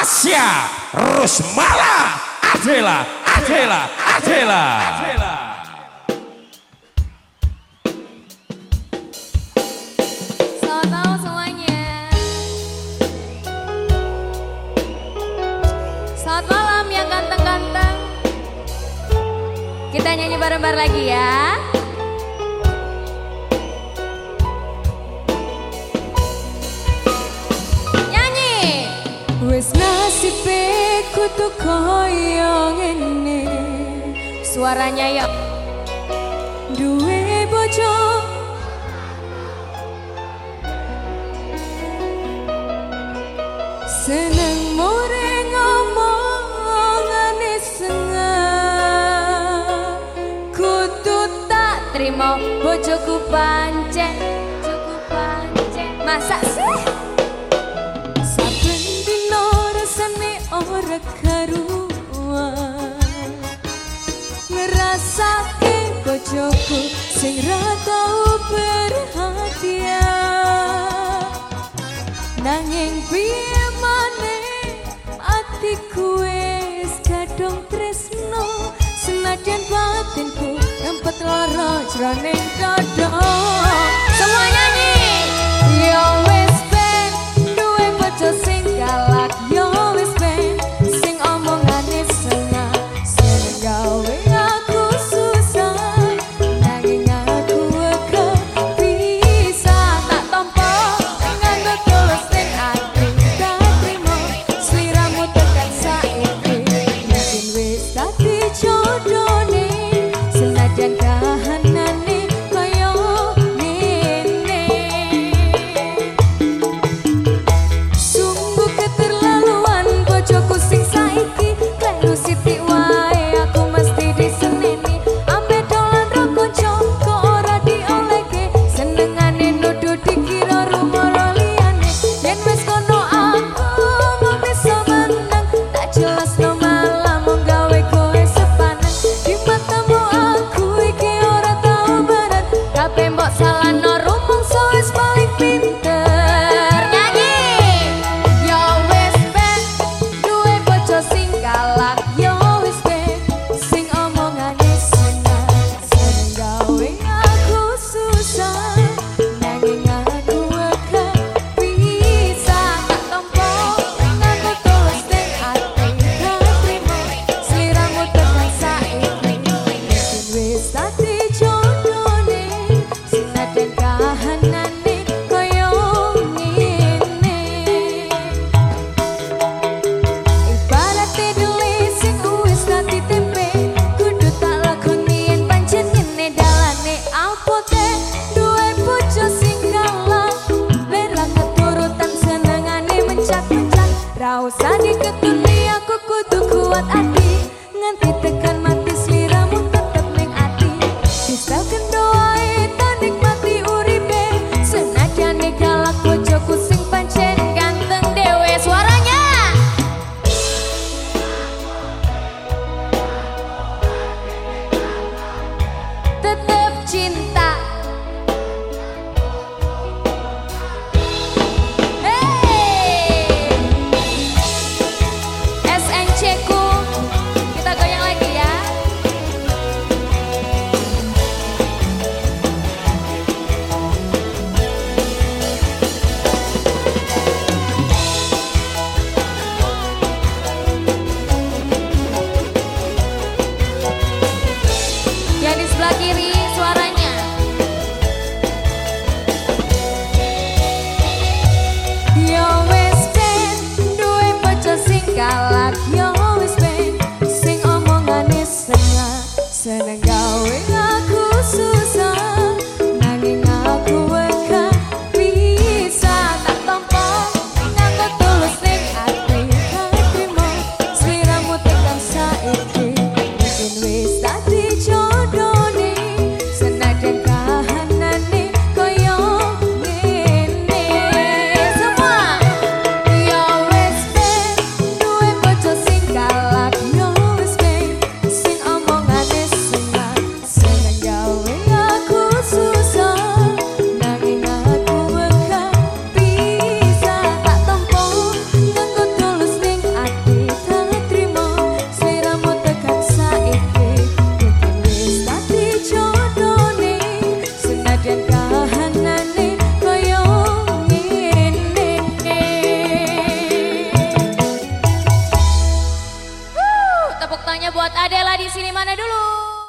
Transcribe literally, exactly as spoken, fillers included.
Tasya Rusmala Adela Adela Adela Adela. Selamat malam semuanya. Selamat malam yang ganteng-ganteng. Kita nyanyi bareng-bareng lagi ya. Wes nasibe kudu koyo ngene. Suaranya ya duwe bojo seneng more ngomongane sengah. Kudu tak terima bojoku pancen, bojoku pancen. Masa sih? Ora karuan ngerasake bojoku sing ra tau perhatian, nanging piye maneh atiku wis kadung tresno, senajan batinku ngempet lara jroning dada. Semua nyanyi. Yo wis ben duwe bojo sing galak, yo wis ben sing omongane sengah, sing gawe aku susah, nanging aku kepisah. Tak tampa nganggo tulus ning ati, tak trimo sliramu tekan saiki. Mungkin wis dadi jodone, senajan kahanane koyo ngene. Sungguh keterlaluan bojoku sing saiki, klelu sithik wae aku mesti diseneni. Ampe dolan ro kanca kok ora diolehke, senengane nuduh dikira rumara liyane. Yen wis kono aku mau bisa menang, tak jelas no malah mau gawe kowe sepaneng. Di matamu aku iki ora tau berat, kabeh mbok salahno rumangsa wis paling pinter. Nyanyi. Yo wis ben duwe bojo sing galak, yo wis ben sing omongane seneng, seneng gawe aku susah, nanging aku kepisah. Tak tampa nganggo tulus ning ati, tak trimo sliramu tekan saiki. Mungkin wis dadi jodone, senajan kahanane koyo ngene. Ibarate dele sing wis dadi tempe, kudu tak lakoni yen pancen ngene dalane. Apote duwe bojo sing galak, bela keturutan senengane mencak-mencak. Ra usah diketuni aku kudu kuat ati, nganti tekan mati sliramu tetep ning ati. Bisa kendo ae tak nikmati uripe, senajane galak bojoku sing pancen ganteng dewe. Suaranya tetep cinta. Hey, S N C ku, kita goyang lagi ya. buat Adela di sini mana dulu?